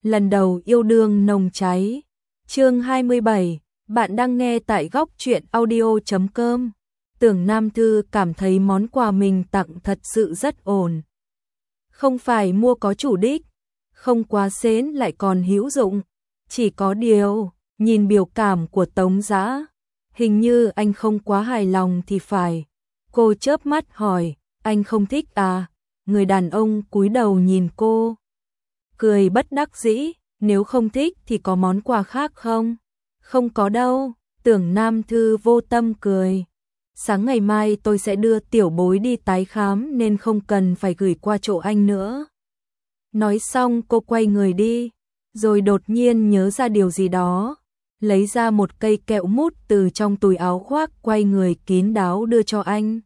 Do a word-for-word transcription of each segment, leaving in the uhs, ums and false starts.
lần đầu yêu đương nồng cháy. Chương hai mươi bảy, bạn đang nghe tại góc truyện audio chấm com. Tưởng Nam Thư cảm thấy món quà mình tặng thật sự rất ổn. Không phải mua có chủ đích, không quá xến lại còn hữu dụng. Chỉ có điều, nhìn biểu cảm của Tống Dã, hình như anh không quá hài lòng thì phải. Cô chớp mắt hỏi, anh không thích à? Người đàn ông cúi đầu nhìn cô, cười bất đắc dĩ, nếu không thích thì có món quà khác không? Không có đâu, Tưởng Nam Thư vô tâm cười. Sáng ngày mai tôi sẽ đưa tiểu bối đi tái khám nên không cần phải gửi qua chỗ anh nữa. Nói xong cô quay người đi, rồi đột nhiên nhớ ra điều gì đó, lấy ra một cây kẹo mút từ trong túi áo khoác, quay người kín đáo đưa cho anh.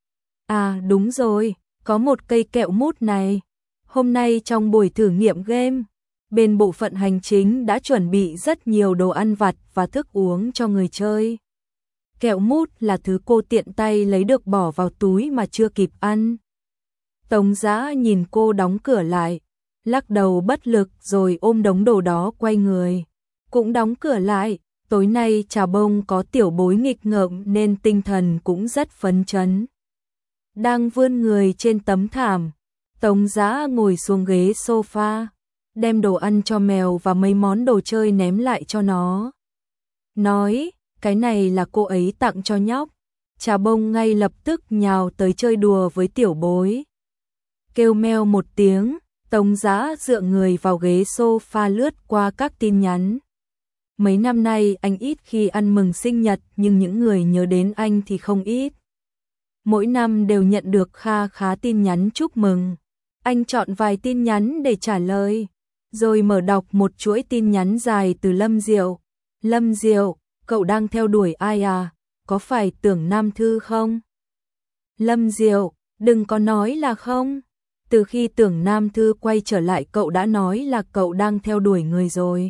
À đúng rồi, có một cây kẹo mút này. Hôm nay trong buổi thử nghiệm game, bên bộ phận hành chính đã chuẩn bị rất nhiều đồ ăn vặt và thức uống cho người chơi. Kẹo mút là thứ cô tiện tay lấy được bỏ vào túi mà chưa kịp ăn. Tống Dã nhìn cô đóng cửa lại, lắc đầu bất lực rồi ôm đống đồ đó quay người. Cũng đóng cửa lại, tối nay Trà Bông có tiểu bối nghịch ngợm nên tinh thần cũng rất phấn chấn. Đang vươn người trên tấm thảm, Tống Dã ngồi xuống ghế sofa, đem đồ ăn cho mèo và mấy món đồ chơi ném lại cho nó. Nói, cái này là cô ấy tặng cho nhóc. Trà Bông ngay lập tức nhào tới chơi đùa với tiểu bối. Kêu meo một tiếng, Tống Dã dựa người vào ghế sofa lướt qua các tin nhắn. Mấy năm nay anh ít khi ăn mừng sinh nhật nhưng những người nhớ đến anh thì không ít. Mỗi năm đều nhận được kha khá tin nhắn chúc mừng. Anh chọn vài tin nhắn để trả lời, rồi mở đọc một chuỗi tin nhắn dài từ Lâm Diệu. Lâm Diệu, cậu đang theo đuổi ai à? Có phải Tưởng Nam Thư không? Lâm Diệu, đừng có nói là không. Từ khi Tưởng Nam Thư quay trở lại cậu đã nói là cậu đang theo đuổi người rồi.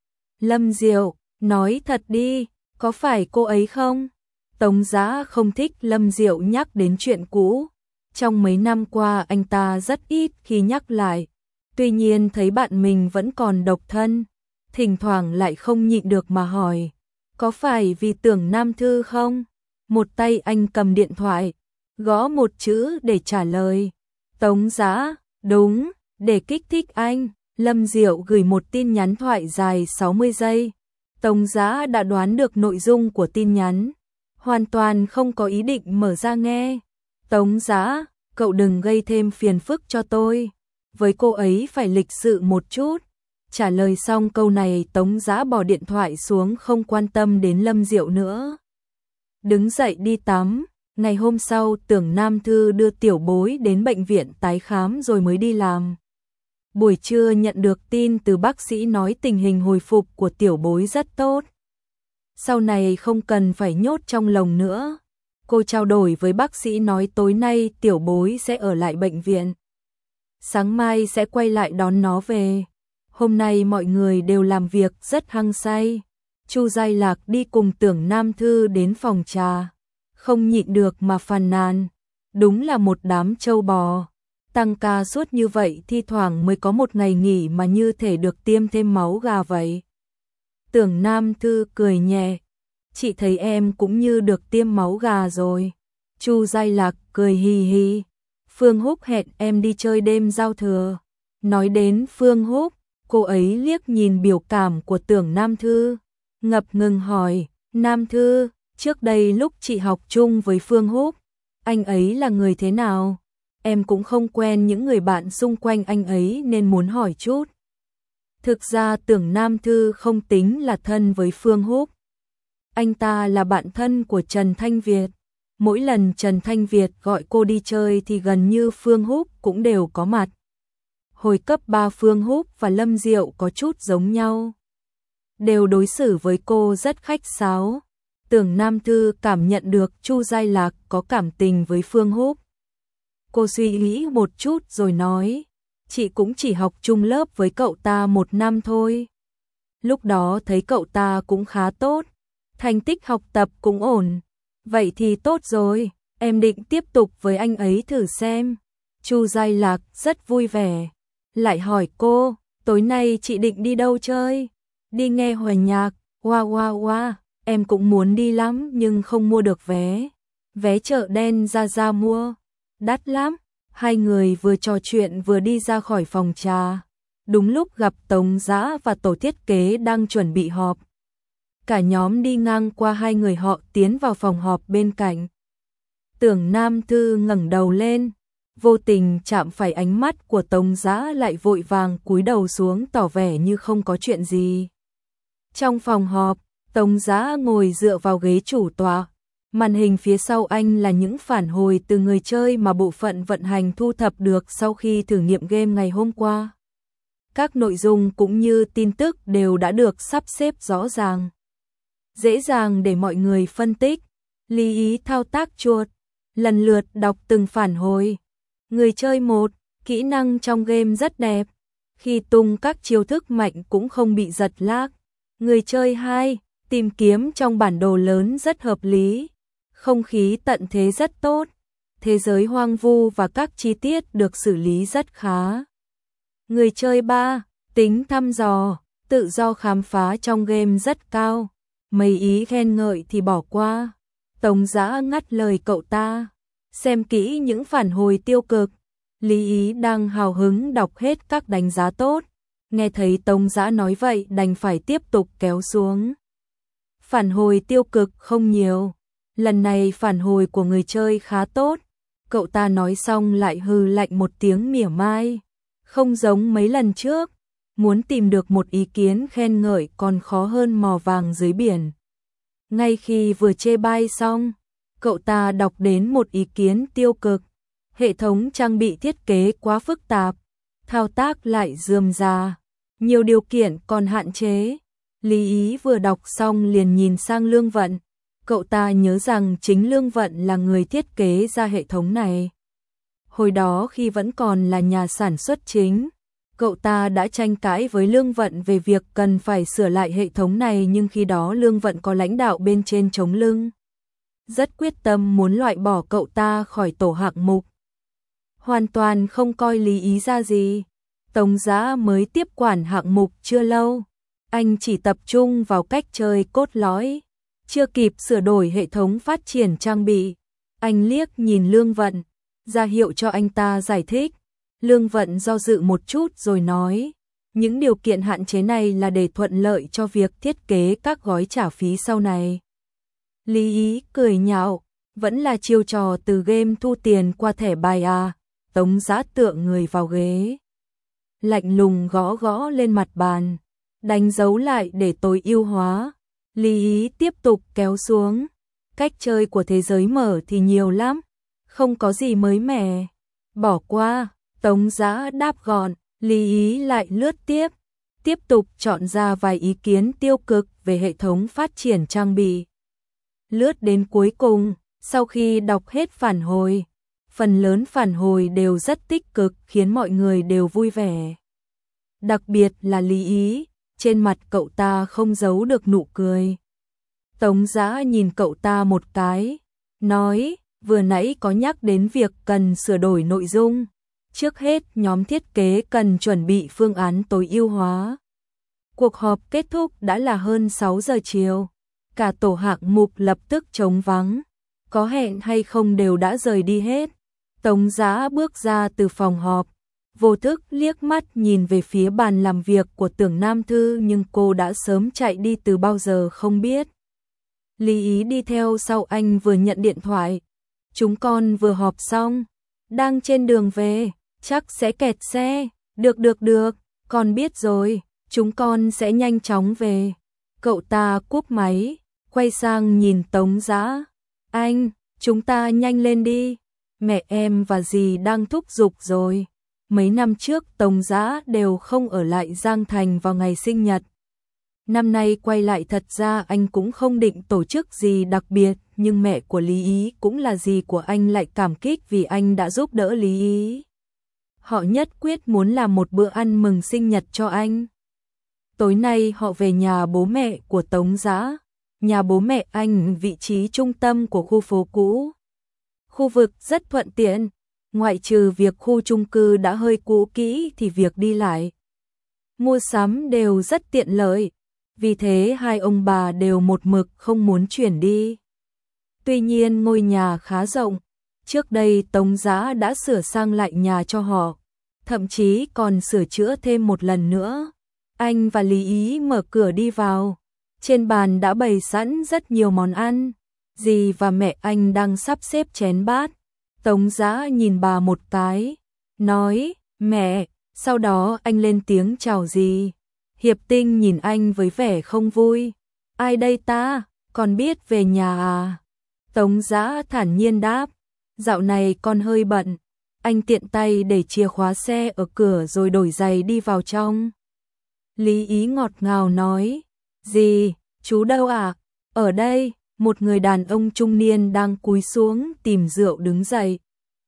Lâm Diệu, nói thật đi, có phải cô ấy không? Tống Dã không thích Lâm Diệu nhắc đến chuyện cũ. Trong mấy năm qua anh ta rất ít khi nhắc lại. Tuy nhiên thấy bạn mình vẫn còn độc thân, thỉnh thoảng lại không nhịn được mà hỏi, có phải vì Tưởng Nam Thư không? Một tay anh cầm điện thoại, gõ một chữ để trả lời. Tống Dã, đúng, để kích thích anh. Lâm Diệu gửi một tin nhắn thoại dài sáu mươi giây. Tống Dã đã đoán được nội dung của tin nhắn, hoàn toàn không có ý định mở ra nghe. Tống Dã, cậu đừng gây thêm phiền phức cho tôi. Với cô ấy phải lịch sự một chút. Trả lời xong câu này, Tống Dã bỏ điện thoại xuống, không quan tâm đến Lâm Diệu nữa. Đứng dậy đi tắm. Ngày hôm sau Tưởng Nam Thư đưa tiểu bối đến bệnh viện tái khám rồi mới đi làm. Buổi trưa nhận được tin từ bác sĩ nói tình hình hồi phục của tiểu bối rất tốt. Sau này không cần phải nhốt trong lồng nữa. Cô trao đổi với bác sĩ nói tối nay tiểu bối sẽ ở lại bệnh viện. Sáng mai sẽ quay lại đón nó về. Hôm nay mọi người đều làm việc rất hăng say. Chu Giai Lạc đi cùng Tưởng Nam Thư đến phòng trà, không nhịn được mà phàn nàn. Đúng là một đám trâu bò. Tăng ca suốt như vậy thi thoảng mới có một ngày nghỉ mà như thể được tiêm thêm máu gà vậy. Tưởng Nam Thư cười nhẹ. Chị thấy em cũng như được tiêm máu gà rồi. Chu Giai Lạc cười hì hì. Phương Húc hẹn em đi chơi đêm giao thừa. Nói đến Phương Húc, cô ấy liếc nhìn biểu cảm của Tưởng Nam Thư, ngập ngừng hỏi, Nam Thư, trước đây lúc chị học chung với Phương Húc, anh ấy là người thế nào? Em cũng không quen những người bạn xung quanh anh ấy nên muốn hỏi chút. Thực ra Tưởng Nam Thư không tính là thân với Phương Húc. Anh ta là bạn thân của Trần Thanh Việt. Mỗi lần Trần Thanh Việt gọi cô đi chơi thì gần như Phương Húc cũng đều có mặt. Hồi cấp ba Phương Húc và Lâm Diệu có chút giống nhau, đều đối xử với cô rất khách sáo. Tưởng Nam Thư cảm nhận được Chu Giai Lạc có cảm tình với Phương Húc. Cô suy nghĩ một chút rồi nói, chị cũng chỉ học chung lớp với cậu ta một năm thôi. Lúc đó thấy cậu ta cũng khá tốt, thành tích học tập cũng ổn. Vậy thì tốt rồi, em định tiếp tục với anh ấy thử xem. Chu Giai Lạc rất vui vẻ, lại hỏi cô, tối nay chị định đi đâu chơi? Đi nghe hòa nhạc, wow wow wow, em cũng muốn đi lắm nhưng không mua được vé. Vé chợ đen ra ra mua, đắt lắm. Hai người vừa trò chuyện vừa đi ra khỏi phòng trà. Đúng lúc gặp Tống Dã và tổ thiết kế đang chuẩn bị họp. Cả nhóm đi ngang qua hai người họ tiến vào phòng họp bên cạnh. Tưởng Nam Thư ngẩng đầu lên, vô tình chạm phải ánh mắt của Tống Dã lại vội vàng cúi đầu xuống tỏ vẻ như không có chuyện gì. Trong phòng họp, Tống Dã ngồi dựa vào ghế chủ tọa. Màn hình phía sau anh là những phản hồi từ người chơi mà bộ phận vận hành thu thập được sau khi thử nghiệm game ngày hôm qua. Các nội dung cũng như tin tức đều đã được sắp xếp rõ ràng, dễ dàng để mọi người phân tích. Lý Ý thao tác chuột, lần lượt đọc từng phản hồi. Người chơi một, kỹ năng trong game rất đẹp, khi tung các chiêu thức mạnh cũng không bị giật lag. Người chơi hai, tìm kiếm trong bản đồ lớn rất hợp lý, không khí tận thế rất tốt, thế giới hoang vu và các chi tiết được xử lý rất khá. Người chơi ba, tính thăm dò, tự do khám phá trong game rất cao, mấy ý khen ngợi thì bỏ qua. Tống Dã ngắt lời cậu ta, xem kỹ những phản hồi tiêu cực. Lý Ý đang hào hứng đọc hết các đánh giá tốt, nghe thấy Tống Dã nói vậy đành phải tiếp tục kéo xuống. Phản hồi tiêu cực không nhiều, lần này phản hồi của người chơi khá tốt. Cậu ta nói xong lại hừ lạnh một tiếng mỉa mai, không giống mấy lần trước, muốn tìm được một ý kiến khen ngợi còn khó hơn mò vàng dưới biển. Ngay khi vừa chê bai xong, cậu ta đọc đến một ý kiến tiêu cực. Hệ thống trang bị thiết kế quá phức tạp, thao tác lại rườm rà, nhiều điều kiện còn hạn chế. Lý Ý vừa đọc xong liền nhìn sang Lương Vận. Cậu ta nhớ rằng chính Lương Vận là người thiết kế ra hệ thống này. Hồi đó khi vẫn còn là nhà sản xuất chính, cậu ta đã tranh cãi với Lương Vận về việc cần phải sửa lại hệ thống này, nhưng khi đó Lương Vận có lãnh đạo bên trên chống lưng, rất quyết tâm muốn loại bỏ cậu ta khỏi tổ hạng mục. Hoàn toàn không coi Lý Ý ra gì. Tống Dã mới tiếp quản hạng mục chưa lâu, anh chỉ tập trung vào cách chơi cốt lõi, chưa kịp sửa đổi hệ thống phát triển trang bị. Anh liếc nhìn Lương Vận, ra hiệu cho anh ta giải thích. Lương Vận do dự một chút rồi nói, những điều kiện hạn chế này là để thuận lợi cho việc thiết kế các gói trả phí sau này. Lý Ý cười nhạo, vẫn là chiêu trò từ game thu tiền qua thẻ bài à. Tống Dã tựa người vào ghế, lạnh lùng gõ gõ lên mặt bàn, đánh dấu lại để tối ưu hóa. Lý Ý tiếp tục kéo xuống, cách chơi của thế giới mở thì nhiều lắm, không có gì mới mẻ, bỏ qua. Tống Dã đáp gọn. Lý Ý lại lướt tiếp, tiếp tục chọn ra vài ý kiến tiêu cực về hệ thống phát triển trang bị. Lướt đến cuối cùng, sau khi đọc hết phản hồi, phần lớn phản hồi đều rất tích cực, khiến mọi người đều vui vẻ. Đặc biệt là Lý Ý, trên mặt cậu ta không giấu được nụ cười. Tống Dã nhìn cậu ta một cái, nói, vừa nãy có nhắc đến việc cần sửa đổi nội dung. Trước hết, nhóm thiết kế cần chuẩn bị phương án tối ưu hóa. Cuộc họp kết thúc đã là hơn sáu giờ chiều. Cả tổ hạng mục lập tức trống vắng. Có hẹn hay không đều đã rời đi hết. Tống Dã bước ra từ phòng họp, vô thức liếc mắt nhìn về phía bàn làm việc của Tưởng Nam Thư, nhưng cô đã sớm chạy đi từ bao giờ không biết. Lý Ý đi theo sau anh vừa nhận điện thoại. Chúng con vừa họp xong, đang trên đường về, chắc sẽ kẹt xe. Được được được, con biết rồi, chúng con sẽ nhanh chóng về. Cậu ta cúp máy, quay sang nhìn Tống Dã. Anh, chúng ta nhanh lên đi. Mẹ em và dì đang thúc giục rồi. Mấy năm trước Tống Dã đều không ở lại Giang Thành vào ngày sinh nhật. Năm nay quay lại, thật ra anh cũng không định tổ chức gì đặc biệt, nhưng mẹ của Lý Ý cũng là dì của anh lại cảm kích vì anh đã giúp đỡ Lý Ý. Họ nhất quyết muốn làm một bữa ăn mừng sinh nhật cho anh. Tối nay họ về nhà bố mẹ của Tống Dã. Nhà bố mẹ anh vị trí trung tâm của khu phố cũ. Khu vực rất thuận tiện, ngoại trừ việc khu chung cư đã hơi cũ kỹ thì việc đi lại mua sắm đều rất tiện lợi, vì thế hai ông bà đều một mực không muốn chuyển đi. Tuy nhiên ngôi nhà khá rộng, trước đây Tống Dã đã sửa sang lại nhà cho họ, thậm chí còn sửa chữa thêm một lần nữa. Anh và Lý Ý mở cửa đi vào, trên bàn đã bày sẵn rất nhiều món ăn, dì và mẹ anh đang sắp xếp chén bát. Tống Dã nhìn bà một cái, nói, mẹ, sau đó anh lên tiếng chào dì. Hiệp Tinh nhìn anh với vẻ không vui, ai đây ta, con biết về nhà à? Tống Dã thản nhiên đáp, dạo này con hơi bận. Anh tiện tay để chìa khóa xe ở cửa rồi đổi giày đi vào trong. Lý Ý ngọt ngào nói, dì, chú đâu à? Ở đây. Một người đàn ông trung niên đang cúi xuống tìm rượu đứng dậy,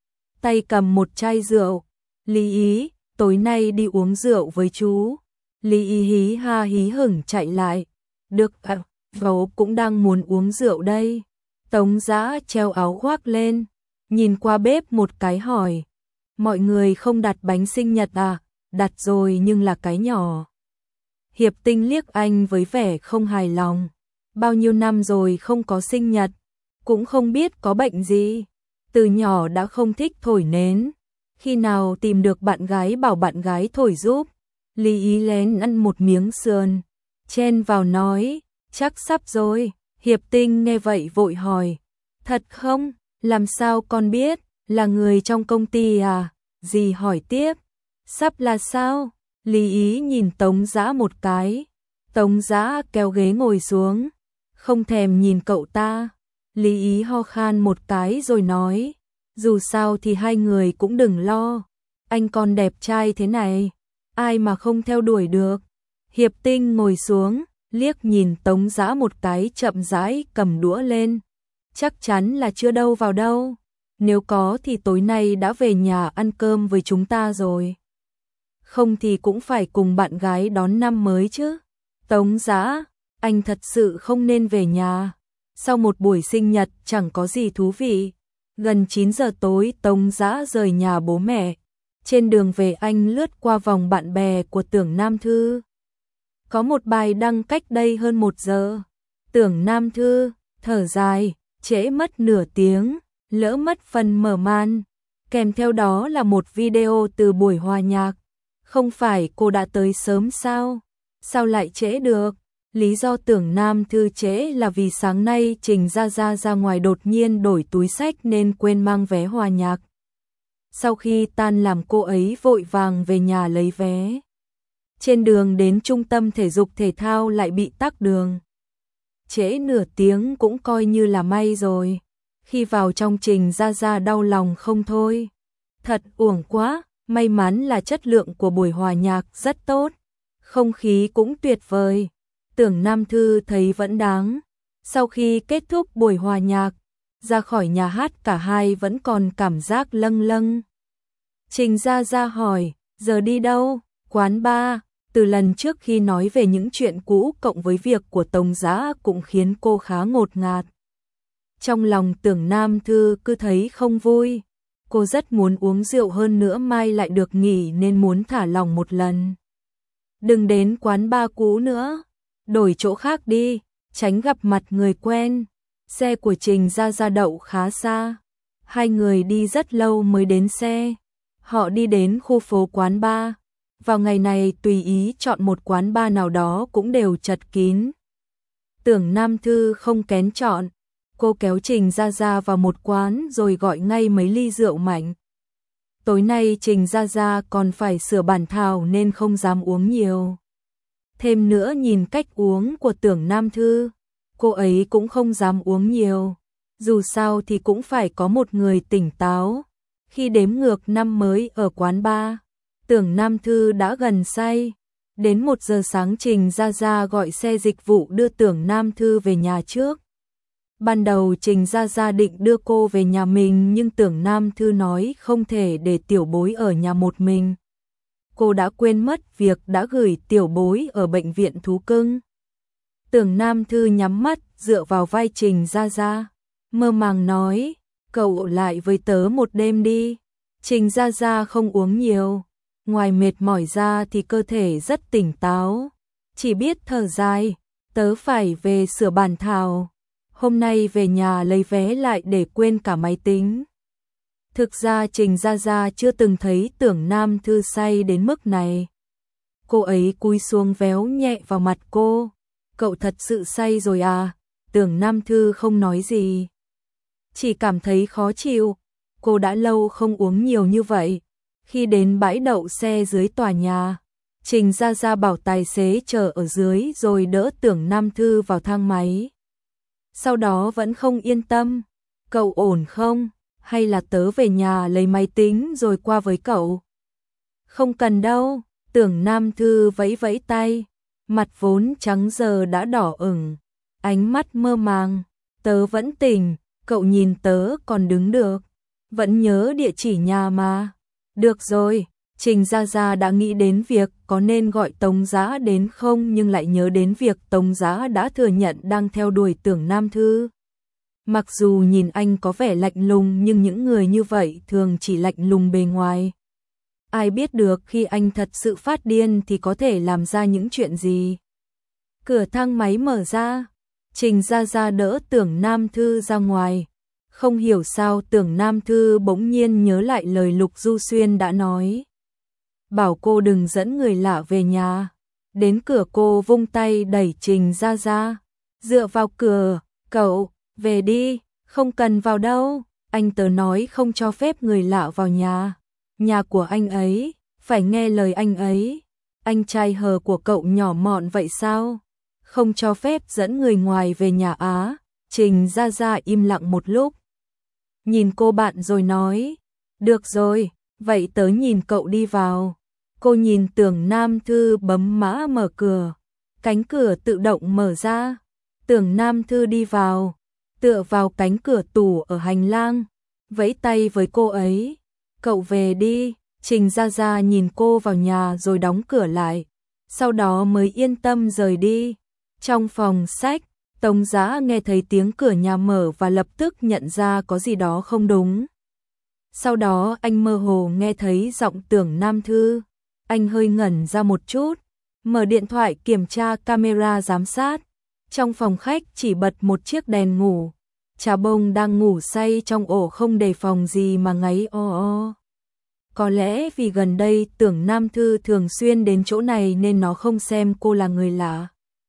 tay cầm một chai rượu. Lý Ý, tối nay đi uống rượu với chú. Lý Ý hí ha hí hửng chạy lại, được à, vấu cũng đang muốn uống rượu đây. Tống Dã treo áo khoác lên, nhìn qua bếp một cái hỏi, mọi người không đặt bánh sinh nhật à? Đặt rồi nhưng là cái nhỏ. Hiệp Tinh liếc anh với vẻ không hài lòng, bao nhiêu năm rồi không có sinh nhật, cũng không biết có bệnh gì, từ nhỏ đã không thích thổi nến, khi nào tìm được bạn gái bảo bạn gái thổi giúp. Lý Ý lén ăn một miếng sườn, chen vào nói, chắc sắp rồi. Hiệp Tinh nghe vậy vội hỏi, thật không? Làm sao con biết, là người trong công ty à? Dì hỏi tiếp, sắp là sao? Lý Ý nhìn Tống Dã một cái, Tống Dã kéo ghế ngồi xuống, không thèm nhìn cậu ta. Lý Ý ho khan một cái rồi nói, dù sao thì hai người cũng đừng lo, anh còn đẹp trai thế này, ai mà không theo đuổi được. Hiệp Tinh ngồi xuống, liếc nhìn Tống Dã một cái chậm rãi cầm đũa lên, chắc chắn là chưa đâu vào đâu, nếu có thì tối nay đã về nhà ăn cơm với chúng ta rồi. Không thì cũng phải cùng bạn gái đón năm mới chứ. Tống Dã, anh thật sự không nên về nhà, sau một buổi sinh nhật chẳng có gì thú vị. Gần chín giờ tối Tống Dã rời nhà bố mẹ, trên đường về anh lướt qua vòng bạn bè của Tưởng Nam Thư. Có một bài đăng cách đây hơn một giờ. Tưởng Nam Thư, thở dài, trễ mất nửa tiếng, lỡ mất phần mở màn. Kèm theo đó là một video từ buổi hòa nhạc. Không phải cô đã tới sớm sao? Sao lại trễ được? Lý do Tưởng Nam Thư trễ là vì sáng nay Trình Gia Gia ra ngoài đột nhiên đổi túi xách nên quên mang vé hòa nhạc. Sau khi tan làm cô ấy vội vàng về nhà lấy vé. Trên đường đến trung tâm thể dục thể thao lại bị tắc đường. Trễ nửa tiếng cũng coi như là may rồi. Khi vào trong Trình Gia Gia đau lòng không thôi. Thật uổng quá, may mắn là chất lượng của buổi hòa nhạc rất tốt. Không khí cũng tuyệt vời. Tưởng Nam Thư thấy vẫn đáng. Sau khi kết thúc buổi hòa nhạc, ra khỏi nhà hát cả hai vẫn còn cảm giác lâng lâng. Trình Gia Gia hỏi, giờ đi đâu? Quán bar. Từ lần trước khi nói về những chuyện cũ cộng với việc của Tống Dã cũng khiến cô khá ngột ngạt. Trong lòng Tưởng Nam Thư cứ thấy không vui. Cô rất muốn uống rượu hơn nữa mai lại được nghỉ nên muốn thả lỏng một lần. Đừng đến quán bar cũ nữa, đổi chỗ khác đi, tránh gặp mặt người quen. Xe của Trình Gia Gia đậu khá xa. Hai người đi rất lâu mới đến xe. Họ đi đến khu phố quán bar. Vào ngày này tùy ý chọn một quán bar nào đó cũng đều chật kín. Tưởng Nam Thư không kén chọn. Cô kéo Trình Gia Gia vào một quán rồi gọi ngay mấy ly rượu mạnh. Tối nay Trình Gia Gia còn phải sửa bản thảo nên không dám uống nhiều. Thêm nữa nhìn cách uống của Tưởng Nam Thư, cô ấy cũng không dám uống nhiều. Dù sao thì cũng phải có một người tỉnh táo. Khi đếm ngược năm mới ở quán bar, Tưởng Nam Thư đã gần say. Đến một giờ sáng Trình Gia Gia gọi xe dịch vụ đưa Tưởng Nam Thư về nhà trước. Ban đầu Trình Gia Gia định đưa cô về nhà mình nhưng Tưởng Nam Thư nói không thể để tiểu bối ở nhà một mình. Cô đã quên mất việc đã gửi tiểu bối ở bệnh viện thú cưng. Tưởng Nam Thư nhắm mắt dựa vào vai Trình Gia Gia, mơ màng nói, cậu lại với tớ một đêm đi. Trình Gia Gia không uống nhiều, ngoài mệt mỏi ra thì cơ thể rất tỉnh táo, chỉ biết thở dài, tớ phải về sửa bản thảo, hôm nay về nhà lấy vé lại để quên cả máy tính. Thực ra Trình Gia Gia chưa từng thấy Tưởng Nam Thư say đến mức này. Cô ấy cúi xuống véo nhẹ vào mặt cô. Cậu thật sự say rồi à? Tưởng Nam Thư không nói gì, chỉ cảm thấy khó chịu. Cô đã lâu không uống nhiều như vậy. Khi đến bãi đậu xe dưới tòa nhà, Trình Gia Gia bảo tài xế chờ ở dưới rồi đỡ Tưởng Nam Thư vào thang máy. Sau đó vẫn không yên tâm. Cậu ổn không? Hay là tớ về nhà lấy máy tính rồi qua với cậu? Không cần đâu. Tưởng Nam Thư vẫy vẫy tay. Mặt vốn trắng giờ đã đỏ ửng, ánh mắt mơ màng. Tớ vẫn tỉnh, cậu nhìn tớ còn đứng được. Vẫn nhớ địa chỉ nhà mà. Được rồi, Trình Gia Gia đã nghĩ đến việc có nên gọi Tống Giã đến không, nhưng lại nhớ đến việc Tống Giã đã thừa nhận đang theo đuổi Tưởng Nam Thư. Mặc dù nhìn anh có vẻ lạnh lùng nhưng những người như vậy thường chỉ lạnh lùng bề ngoài. Ai biết được khi anh thật sự phát điên thì có thể làm ra những chuyện gì. Cửa thang máy mở ra, Trình Gia Gia đỡ Tưởng Nam Thư ra ngoài. Không hiểu sao Tưởng Nam Thư bỗng nhiên nhớ lại lời Lục Du Xuyên đã nói. Bảo cô đừng dẫn người lạ về nhà. Đến cửa cô vung tay đẩy Trình Gia Gia. Dựa vào cửa, cậu, về đi, không cần vào đâu. Anh tớ nói không cho phép người lạ vào nhà. Nhà của anh ấy, phải nghe lời anh ấy. Anh trai hờ của cậu nhỏ mọn vậy sao? Không cho phép dẫn người ngoài về nhà á. Trình Gia Gia im lặng một lúc, nhìn cô bạn rồi nói. Được rồi, vậy tớ nhìn cậu đi vào. Cô nhìn Tưởng Nam Thư bấm mã mở cửa. Cánh cửa tự động mở ra. Tưởng Nam Thư đi vào, tựa vào cánh cửa tủ ở hành lang, vẫy tay với cô ấy. Cậu về đi. Trình Gia Gia nhìn cô vào nhà rồi đóng cửa lại, sau đó mới yên tâm rời đi. Trong phòng sách, Tống Giã nghe thấy tiếng cửa nhà mở và lập tức nhận ra có gì đó không đúng. Sau đó anh mơ hồ nghe thấy giọng Tưởng Nam Thư. Anh hơi ngẩn ra một chút, mở điện thoại kiểm tra camera giám sát. Trong phòng khách chỉ bật một chiếc đèn ngủ. Trà Bông đang ngủ say trong ổ không đề phòng gì mà ngáy o o. Có lẽ vì gần đây Tưởng Nam Thư thường xuyên đến chỗ này nên nó không xem cô là người lạ.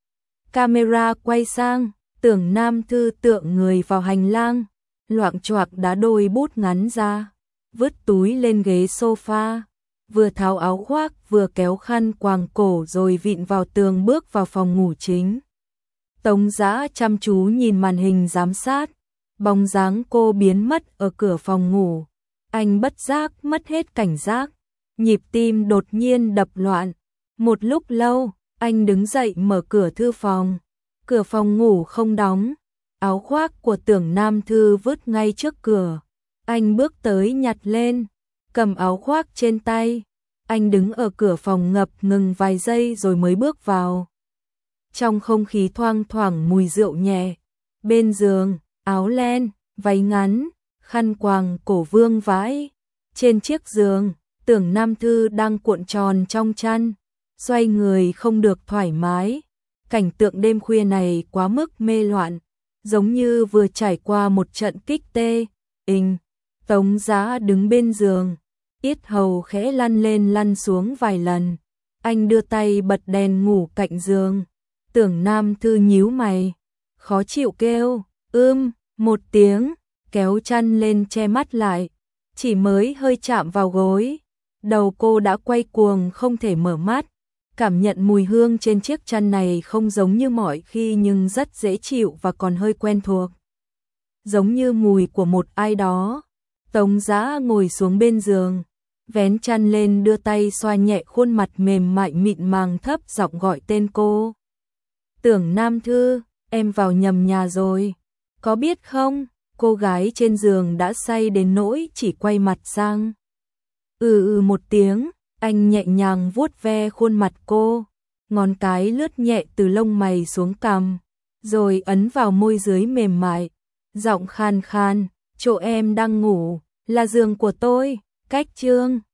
Camera quay sang, Tưởng Nam Thư tựa người vào hành lang, loạng choạc đá đôi bút ngắn ra, vứt túi lên ghế sofa, vừa tháo áo khoác vừa kéo khăn quàng cổ rồi vịn vào tường bước vào phòng ngủ chính. Tống Giã chăm chú nhìn màn hình giám sát, bóng dáng cô biến mất ở cửa phòng ngủ. Anh bất giác mất hết cảnh giác, nhịp tim đột nhiên đập loạn. Một lúc lâu, anh đứng dậy mở cửa thư phòng. Cửa phòng ngủ không đóng, áo khoác của Tưởng Nam Thư vứt ngay trước cửa. Anh bước tới nhặt lên, cầm áo khoác trên tay. Anh đứng ở cửa phòng ngập ngừng vài giây rồi mới bước vào. Trong không khí thoang thoảng mùi rượu nhẹ. Bên giường, áo len, váy ngắn, khăn quàng cổ vương vãi. Trên chiếc giường, Tưởng Nam Thư đang cuộn tròn trong chăn, xoay người không được thoải mái. Cảnh tượng đêm khuya này quá mức mê loạn, giống như vừa trải qua một trận kích tê. Inh, Tống Giã đứng bên giường, yết hầu khẽ lăn lên lăn xuống vài lần. Anh đưa tay bật đèn ngủ cạnh giường. Tưởng Nam Thư nhíu mày, khó chịu kêu, ưm, một tiếng, kéo chăn lên che mắt lại. Chỉ mới hơi chạm vào gối, đầu cô đã quay cuồng không thể mở mắt. Cảm nhận mùi hương trên chiếc chăn này không giống như mọi khi nhưng rất dễ chịu và còn hơi quen thuộc. Giống như mùi của một ai đó. Tống Giã ngồi xuống bên giường, vén chăn lên đưa tay xoa nhẹ khuôn mặt mềm mại mịn màng, thấp giọng gọi tên cô. Tưởng Nam Thư, em vào nhầm nhà rồi. Có biết không, cô gái trên giường đã say đến nỗi chỉ quay mặt sang. Ừ ừ một tiếng, anh nhẹ nhàng vuốt ve khuôn mặt cô, ngón cái lướt nhẹ từ lông mày xuống cằm, rồi ấn vào môi dưới mềm mại. Giọng khan khan, chỗ em đang ngủ, là giường của tôi, cách chương.